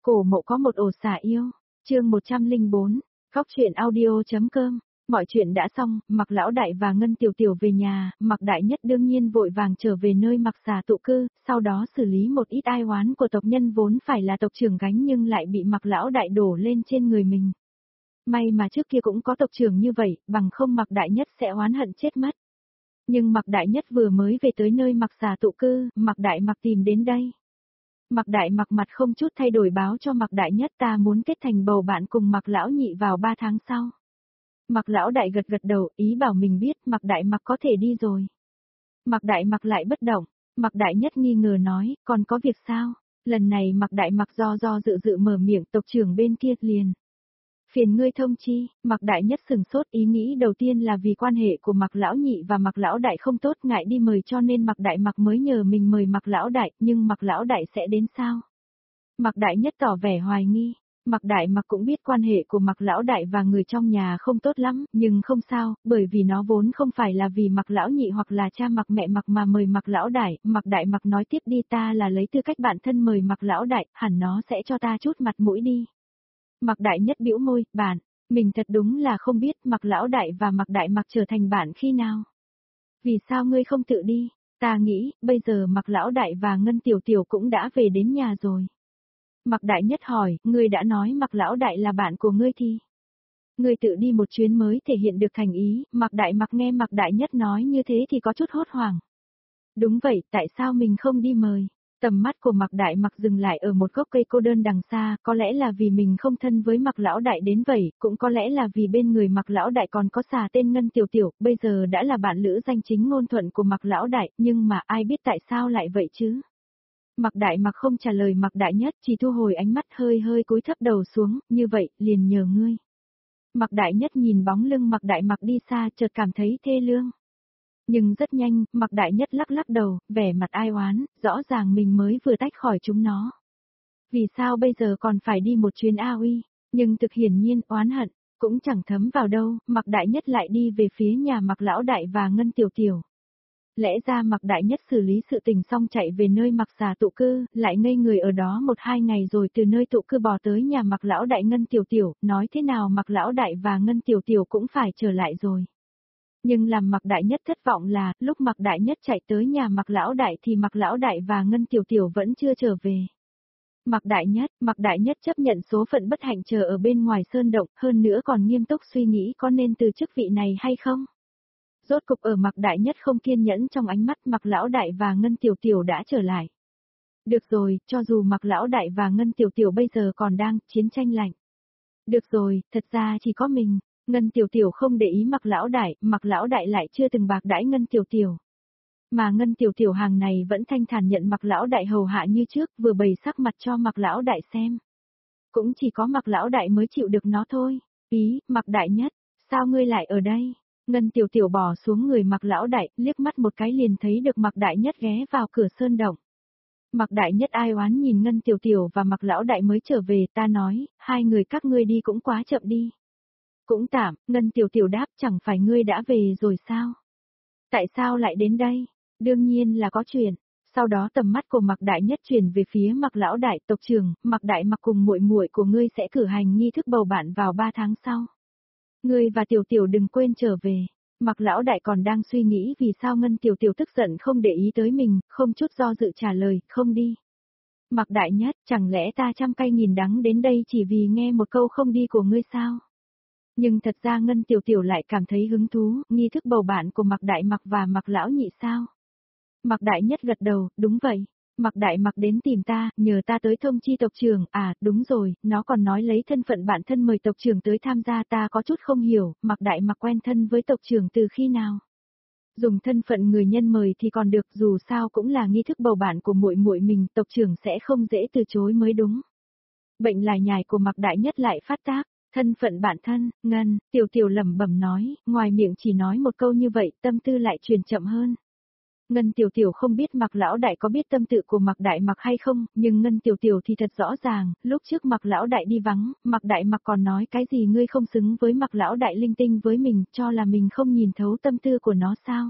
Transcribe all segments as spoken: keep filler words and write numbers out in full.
Cổ Mộ có một ổ xả yêu, chương một trăm lẻ bốn, khóc chuyện audio.com. Mọi chuyện đã xong, Mạc Lão Đại và Ngân Tiểu Tiểu về nhà, Mạc Đại Nhất đương nhiên vội vàng trở về nơi Mạc Xà tụ cư, sau đó xử lý một ít ai oán của tộc nhân vốn phải là tộc trưởng gánh nhưng lại bị Mạc Lão Đại đổ lên trên người mình. May mà trước kia cũng có tộc trưởng như vậy, bằng không Mạc Đại Nhất sẽ oán hận chết mất. Nhưng Mạc Đại Nhất vừa mới về tới nơi Mạc Xà tụ cư, Mạc Đại Mạc tìm đến đây. Mạc Đại Mạc mặt không chút thay đổi báo cho Mạc Đại Nhất ta muốn kết thành bầu bạn cùng Mạc Lão Nhị vào ba tháng sau. Mạc Lão Đại gật gật đầu, ý bảo mình biết Mạc Đại Mạc có thể đi rồi. Mạc Đại Mạc lại bất động, Mạc Đại Nhất nghi ngờ nói, còn có việc sao? Lần này Mạc Đại Mạc do do dự dự mở miệng, tộc trưởng bên kia liền. Phiền ngươi thông chi, Mạc Đại Nhất sừng sốt, ý nghĩ đầu tiên là vì quan hệ của Mạc Lão Nhị và Mạc Lão Đại không tốt, ngại đi mời cho nên Mạc Đại Mạc mới nhờ mình mời Mạc Lão Đại, nhưng Mạc Lão Đại sẽ đến sao? Mạc Đại Nhất tỏ vẻ hoài nghi. Mạc Đại Mạc cũng biết quan hệ của Mạc Lão Đại và người trong nhà không tốt lắm, nhưng không sao, bởi vì nó vốn không phải là vì Mạc Lão Nhị hoặc là cha Mạc mẹ Mạc mà mời Mạc Lão Đại. Mạc Đại Mạc nói tiếp đi, ta là lấy tư cách bạn thân mời Mạc Lão Đại, hẳn nó sẽ cho ta chút mặt mũi đi. Mạc Đại Nhất bĩu môi, bạn, mình thật đúng là không biết Mạc Lão Đại và Mạc Đại Mạc trở thành bạn khi nào. Vì sao ngươi không tự đi? Ta nghĩ, bây giờ Mạc Lão Đại và Ngân Tiểu Tiểu cũng đã về đến nhà rồi. Mạc Đại Nhất hỏi, ngươi đã nói Mạc Lão Đại là bạn của ngươi thì? Ngươi tự đi một chuyến mới thể hiện được thành ý, Mạc Đại Mạc nghe Mạc Đại Nhất nói như thế thì có chút hốt hoảng. Đúng vậy, tại sao mình không đi mời? Tầm mắt của Mạc Đại Mạc dừng lại ở một gốc cây cô đơn đằng xa, có lẽ là vì mình không thân với Mạc Lão Đại đến vậy, cũng có lẽ là vì bên người Mạc Lão Đại còn có xà tên Ngân Tiểu Tiểu, bây giờ đã là bạn lữ danh chính ngôn thuận của Mạc Lão Đại, nhưng mà ai biết tại sao lại vậy chứ? Mạc Đại Mạc không trả lời Mạc Đại Nhất, chỉ thu hồi ánh mắt hơi hơi cúi thấp đầu xuống, như vậy, liền nhờ ngươi. Mạc Đại Nhất nhìn bóng lưng Mạc Đại Mạc đi xa chợt cảm thấy thê lương. Nhưng rất nhanh, Mạc Đại Nhất lắc lắc đầu, vẻ mặt ai oán, rõ ràng mình mới vừa tách khỏi chúng nó. Vì sao bây giờ còn phải đi một chuyến A Uy, nhưng thực hiển nhiên oán hận, cũng chẳng thấm vào đâu, Mạc Đại Nhất lại đi về phía nhà Mạc Lão Đại và Ngân Tiểu Tiểu. Lẽ ra Mạc Đại Nhất xử lý sự tình xong chạy về nơi Mạc Xà tụ cư, lại ngây người ở đó một hai ngày rồi từ nơi tụ cư bò tới nhà Mạc Lão Đại Ngân Tiểu Tiểu, nói thế nào Mạc Lão Đại và Ngân Tiểu Tiểu cũng phải trở lại rồi. Nhưng làm Mạc Đại Nhất thất vọng là, lúc Mạc Đại Nhất chạy tới nhà Mạc Lão Đại thì Mạc Lão Đại và Ngân Tiểu Tiểu vẫn chưa trở về. Mạc Đại Nhất, Mạc Đại Nhất chấp nhận số phận bất hạnh chờ ở bên ngoài sơn động, hơn nữa còn nghiêm túc suy nghĩ có nên từ chức vị này hay không. Rốt cục ở Mạc Đại Nhất không kiên nhẫn trong ánh mắt Mạc Lão Đại và Ngân Tiểu Tiểu đã trở lại. Được rồi, cho dù Mạc Lão Đại và Ngân Tiểu Tiểu bây giờ còn đang chiến tranh lạnh. Được rồi, thật ra chỉ có mình, Ngân Tiểu Tiểu không để ý Mạc Lão Đại, Mạc Lão Đại lại chưa từng bạc đãi Ngân Tiểu Tiểu. Mà Ngân Tiểu Tiểu hàng này vẫn thanh thản nhận Mạc Lão Đại hầu hạ như trước, vừa bày sắc mặt cho Mạc Lão Đại xem. Cũng chỉ có Mạc Lão Đại mới chịu được nó thôi. Ý, Mạc Đại Nhất, sao ngươi lại ở đây? Ngân Tiểu Tiểu bò xuống người Mạc Lão Đại, liếc mắt một cái liền thấy được Mạc Đại Nhất ghé vào cửa sơn động. Mạc Đại Nhất ai oán nhìn Ngân Tiểu Tiểu và Mạc Lão Đại mới trở về, ta nói, hai người các ngươi đi cũng quá chậm đi. Cũng tạm, Ngân Tiểu Tiểu đáp, chẳng phải ngươi đã về rồi sao? Tại sao lại đến đây? Đương nhiên là có chuyện. Sau đó tầm mắt của Mạc Đại Nhất chuyển về phía Mạc Lão Đại, tộc trưởng, Mạc Đại Mạc cùng muội muội của ngươi sẽ cử hành nghi thức bầu bạn vào ba tháng sau. Ngươi và Tiểu Tiểu đừng quên trở về. Mạc Lão Đại còn đang suy nghĩ vì sao Ngân Tiểu Tiểu tức giận không để ý tới mình, không chút do dự trả lời, không đi. Mạc Đại Nhất, chẳng lẽ ta trăm cay nghìn đắng đến đây chỉ vì nghe một câu không đi của ngươi sao? Nhưng thật ra Ngân Tiểu Tiểu lại cảm thấy hứng thú, nghi thức bầu bạn của Mạc Đại Mạc và Mạc Lão Nhị sao? Mạc Đại Nhất gật đầu, đúng vậy. Mạc Đại Mạc đến tìm ta, nhờ ta tới thông chi tộc trưởng, à, đúng rồi, nó còn nói lấy thân phận bản thân mời tộc trưởng tới tham gia, ta có chút không hiểu, Mạc Đại Mạc quen thân với tộc trưởng từ khi nào? Dùng thân phận người nhân mời thì còn được, dù sao cũng là nghi thức bầu bạn của muội muội mình, tộc trưởng sẽ không dễ từ chối mới đúng. Bệnh lải nhải của Mạc Đại Nhất lại phát tác, thân phận bản thân, Ngân, Tiểu Tiểu lẩm bẩm nói, ngoài miệng chỉ nói một câu như vậy, tâm tư lại truyền chậm hơn. Ngân Tiểu Tiểu không biết Mạc Lão Đại có biết tâm tự của Mạc Đại Mạc hay không, nhưng Ngân Tiểu Tiểu thì thật rõ ràng, lúc trước Mạc Lão Đại đi vắng, Mạc Đại Mạc còn nói cái gì ngươi không xứng với Mạc Lão Đại linh tinh với mình, cho là mình không nhìn thấu tâm tư của nó sao?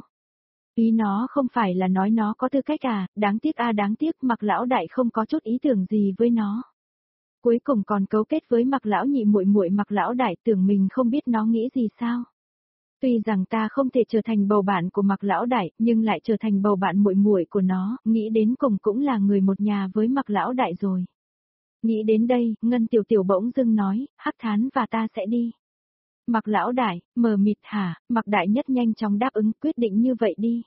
Ý nó không phải là nói nó có tư cách à, đáng tiếc a à, đáng tiếc Mạc Lão Đại không có chút ý tưởng gì với nó. Cuối cùng còn cấu kết với Mạc lão nhị muội muội Mạc lão đại, tưởng mình không biết nó nghĩ gì sao? Tuy rằng ta không thể trở thành bầu bạn của Mạc lão đại, nhưng lại trở thành bầu bạn muội muội của nó, nghĩ đến cùng cũng là người một nhà với Mạc lão đại rồi. Nghĩ đến đây, Ngân Tiểu Tiểu bỗng dưng nói, Hắc Thán và ta sẽ đi. Mạc lão đại, mờ mịt hả? Mạc đại nhất nhanh chóng đáp ứng, quyết định như vậy đi.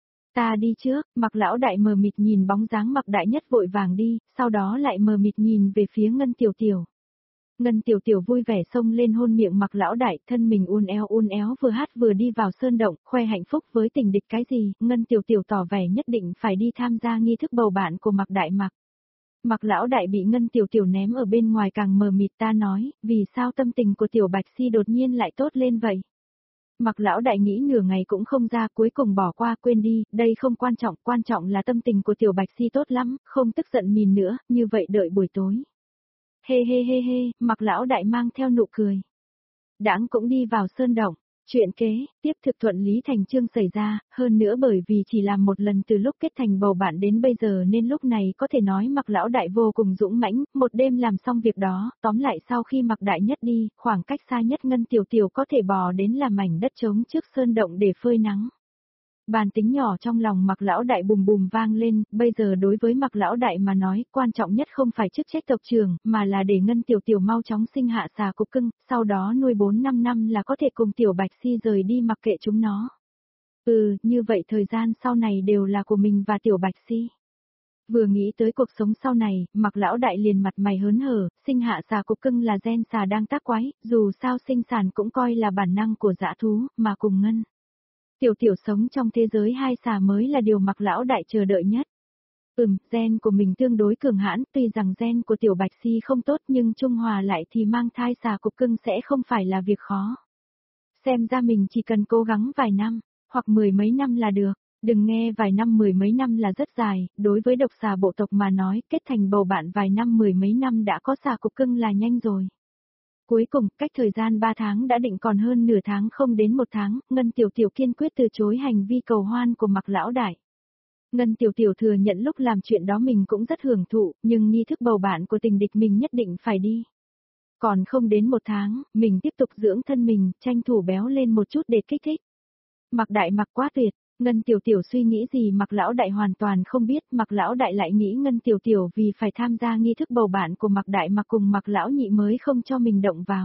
Ta đi trước. Mạc lão đại mờ mịt nhìn bóng dáng Mạc đại nhất vội vàng đi, sau đó lại mờ mịt nhìn về phía Ngân Tiểu Tiểu. Ngân Tiểu Tiểu vui vẻ xông lên hôn miệng Mạc lão đại, thân mình uốn éo uốn éo vừa hát vừa đi vào sơn động, khoe hạnh phúc với tình địch cái gì, Ngân Tiểu Tiểu tỏ vẻ nhất định phải đi tham gia nghi thức bầu bạn của Mạc đại Mạc. Mạc lão đại bị Ngân Tiểu Tiểu ném ở bên ngoài càng mờ mịt, ta nói, vì sao tâm tình của Tiểu Bạch Si đột nhiên lại tốt lên vậy? Mạc lão đại nghĩ nửa ngày cũng không ra, cuối cùng bỏ qua, quên đi, đây không quan trọng, quan trọng là tâm tình của Tiểu Bạch Si tốt lắm, không tức giận mìn nữa, như vậy đợi buổi tối. Hê hê hê hê, Mạc lão đại mang theo nụ cười. Đãng cũng đi vào sơn động. Chuyện kế, tiếp thực thuận lý thành chương xảy ra, hơn nữa bởi vì chỉ làm một lần từ lúc kết thành bầu bạn đến bây giờ nên lúc này có thể nói Mạc lão đại vô cùng dũng mãnh, một đêm làm xong việc đó, tóm lại sau khi Mạc đại nhất đi, khoảng cách xa nhất Ngân Tiểu Tiểu có thể bò đến là mảnh đất trống trước sơn động để phơi nắng. Bàn tính nhỏ trong lòng Mạc lão đại bùm bùm vang lên, bây giờ đối với Mạc lão đại mà nói, quan trọng nhất không phải chức trách tộc trưởng, mà là để Ngân Tiểu Tiểu mau chóng sinh hạ xà cục cưng, sau đó nuôi bốn năm năm là có thể cùng Tiểu Bạch Si rời đi mặc kệ chúng nó. Ừ, như vậy thời gian sau này đều là của mình và Tiểu Bạch Si. Vừa nghĩ tới cuộc sống sau này, Mạc lão đại liền mặt mày hớn hở, sinh hạ xà cục cưng là gen xà đang tác quái, dù sao sinh sản cũng coi là bản năng của dã thú, mà cùng Ngân Tiểu Tiểu sống trong thế giới hai xà mới là điều Mạc lão đại chờ đợi nhất. Ừm, gen của mình tương đối cường hãn, tuy rằng gen của Tiểu Bạch Si không tốt nhưng trung hòa lại thì mang thai xà cục cưng sẽ không phải là việc khó. Xem ra mình chỉ cần cố gắng vài năm, hoặc mười mấy năm là được. Đừng nghe vài năm mười mấy năm là rất dài, đối với độc xà bộ tộc mà nói, kết thành bầu bạn vài năm mười mấy năm đã có xà cục cưng là nhanh rồi. Cuối cùng, cách thời gian ba tháng đã định còn hơn nửa tháng không đến một tháng, Ngân Tiểu Tiểu kiên quyết từ chối hành vi cầu hoan của Mạc lão đại. Ngân Tiểu Tiểu thừa nhận lúc làm chuyện đó mình cũng rất hưởng thụ, nhưng nghi thức bầu bạn của tình địch mình nhất định phải đi. Còn không đến một tháng, mình tiếp tục dưỡng thân mình, tranh thủ béo lên một chút để kích thích. Mạc đại Mạc quá tuyệt. Ngân Tiểu Tiểu suy nghĩ gì Mạc lão đại hoàn toàn không biết, Mạc lão đại lại nghĩ Ngân Tiểu Tiểu vì phải tham gia nghi thức bầu bạn của Mạc đại Mạc cùng Mạc lão nhị mới không cho mình động vào.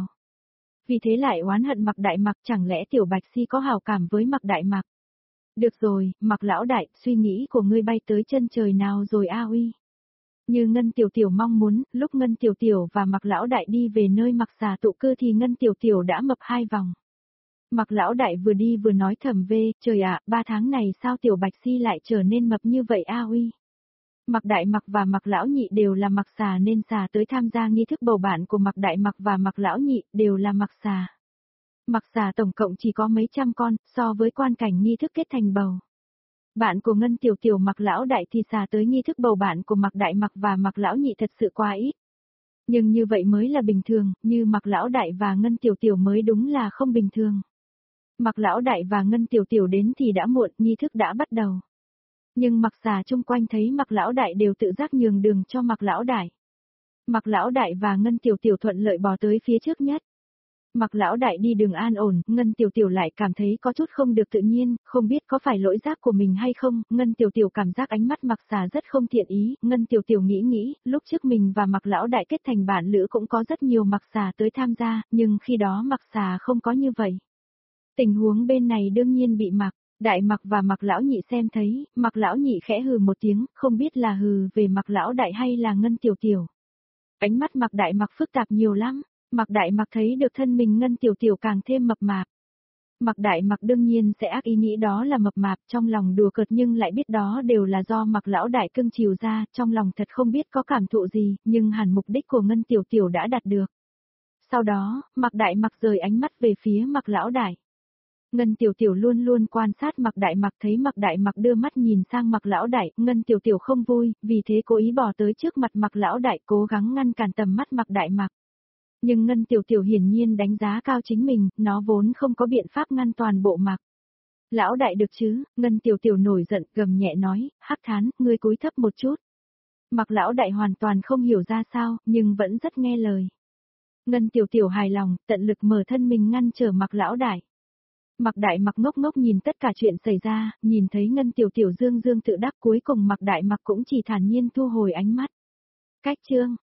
Vì thế lại oán hận Mạc đại Mạc, chẳng lẽ Tiểu Bạch Si có hảo cảm với Mạc đại Mạc? Được rồi, Mạc lão đại, suy nghĩ của ngươi bay tới chân trời nào rồi a uy. Như Ngân Tiểu Tiểu mong muốn, lúc Ngân Tiểu Tiểu và Mạc lão đại đi về nơi Mạc xà tụ cư thì Ngân Tiểu Tiểu đã mập hai vòng. Mạc lão đại vừa đi vừa nói thầm về, trời ạ, ba tháng này sao Tiểu Bạch Si lại trở nên mập như vậy a uy. Mạc đại Mạc và Mạc lão nhị đều là Mạc xà nên xà tới tham gia nghi thức bầu bạn của Mạc đại Mạc và Mạc lão nhị đều là Mạc xà. Mạc xà tổng cộng chỉ có mấy trăm con, so với quan cảnh nghi thức kết thành bầu. Bạn của Ngân Tiểu Tiểu Mạc lão đại thì xà tới nghi thức bầu bạn của Mạc đại Mạc và Mạc lão nhị thật sự quá ít. Nhưng như vậy mới là bình thường, như Mạc lão đại và Ngân Tiểu Tiểu mới đúng là không bình thường. Mạc lão đại và Ngân Tiểu Tiểu đến thì đã muộn, nghi thức đã bắt đầu. Nhưng Mạc xà chung quanh thấy Mạc lão đại đều tự giác nhường đường cho Mạc lão đại. Mạc lão đại và Ngân Tiểu Tiểu thuận lợi bò tới phía trước nhất. Mạc lão đại đi đường an ổn, Ngân Tiểu Tiểu lại cảm thấy có chút không được tự nhiên, không biết có phải lỗi giác của mình hay không, Ngân Tiểu Tiểu cảm giác ánh mắt Mạc xà rất không thiện ý, Ngân Tiểu Tiểu nghĩ nghĩ, lúc trước mình và Mạc lão đại kết thành bạn lữ cũng có rất nhiều Mạc xà tới tham gia, nhưng khi đó Mạc xà không có như vậy. Tình huống bên này đương nhiên bị Mạc đại Mạc và Mạc lão nhị xem thấy, Mạc lão nhị khẽ hừ một tiếng, không biết là hừ về Mạc lão đại hay là Ngân Tiểu Tiểu. Ánh mắt Mạc đại Mạc phức tạp nhiều lắm. Mạc đại Mạc thấy được thân mình Ngân Tiểu Tiểu càng thêm mập mạp. Mạc đại Mạc đương nhiên sẽ ác ý nghĩ đó là mập mạp, trong lòng đùa cợt nhưng lại biết đó đều là do Mạc lão đại cưng chiều ra, trong lòng thật không biết có cảm thụ gì, nhưng hẳn mục đích của Ngân Tiểu Tiểu đã đạt được. Sau đó, Mạc đại Mạc rời ánh mắt về phía Mạc lão đại. Ngân Tiểu Tiểu luôn luôn quan sát Mạc đại Mạc, thấy Mạc đại Mạc đưa mắt nhìn sang Mạc lão đại, Ngân Tiểu Tiểu không vui, vì thế cố ý bỏ tới trước mặt Mạc lão đại, cố gắng ngăn cản tầm mắt Mạc đại Mạc. Nhưng Ngân Tiểu Tiểu hiển nhiên đánh giá cao chính mình, nó vốn không có biện pháp ngăn toàn bộ Mạc lão đại được chứ. Ngân Tiểu Tiểu nổi giận, gầm nhẹ nói, Hắc Thán, ngươi cúi thấp một chút. Mặc lão đại hoàn toàn không hiểu ra sao, nhưng vẫn rất nghe lời. Ngân tiểu tiểu hài lòng, tận lực mở thân mình ngăn trở mặc lão đại. Mặc đại mặc ngốc ngốc nhìn tất cả chuyện xảy ra, nhìn thấy ngân tiểu tiểu dương dương tự đắc cuối cùng mặc đại mặc cũng chỉ thản nhiên thu hồi ánh mắt. Cách chương.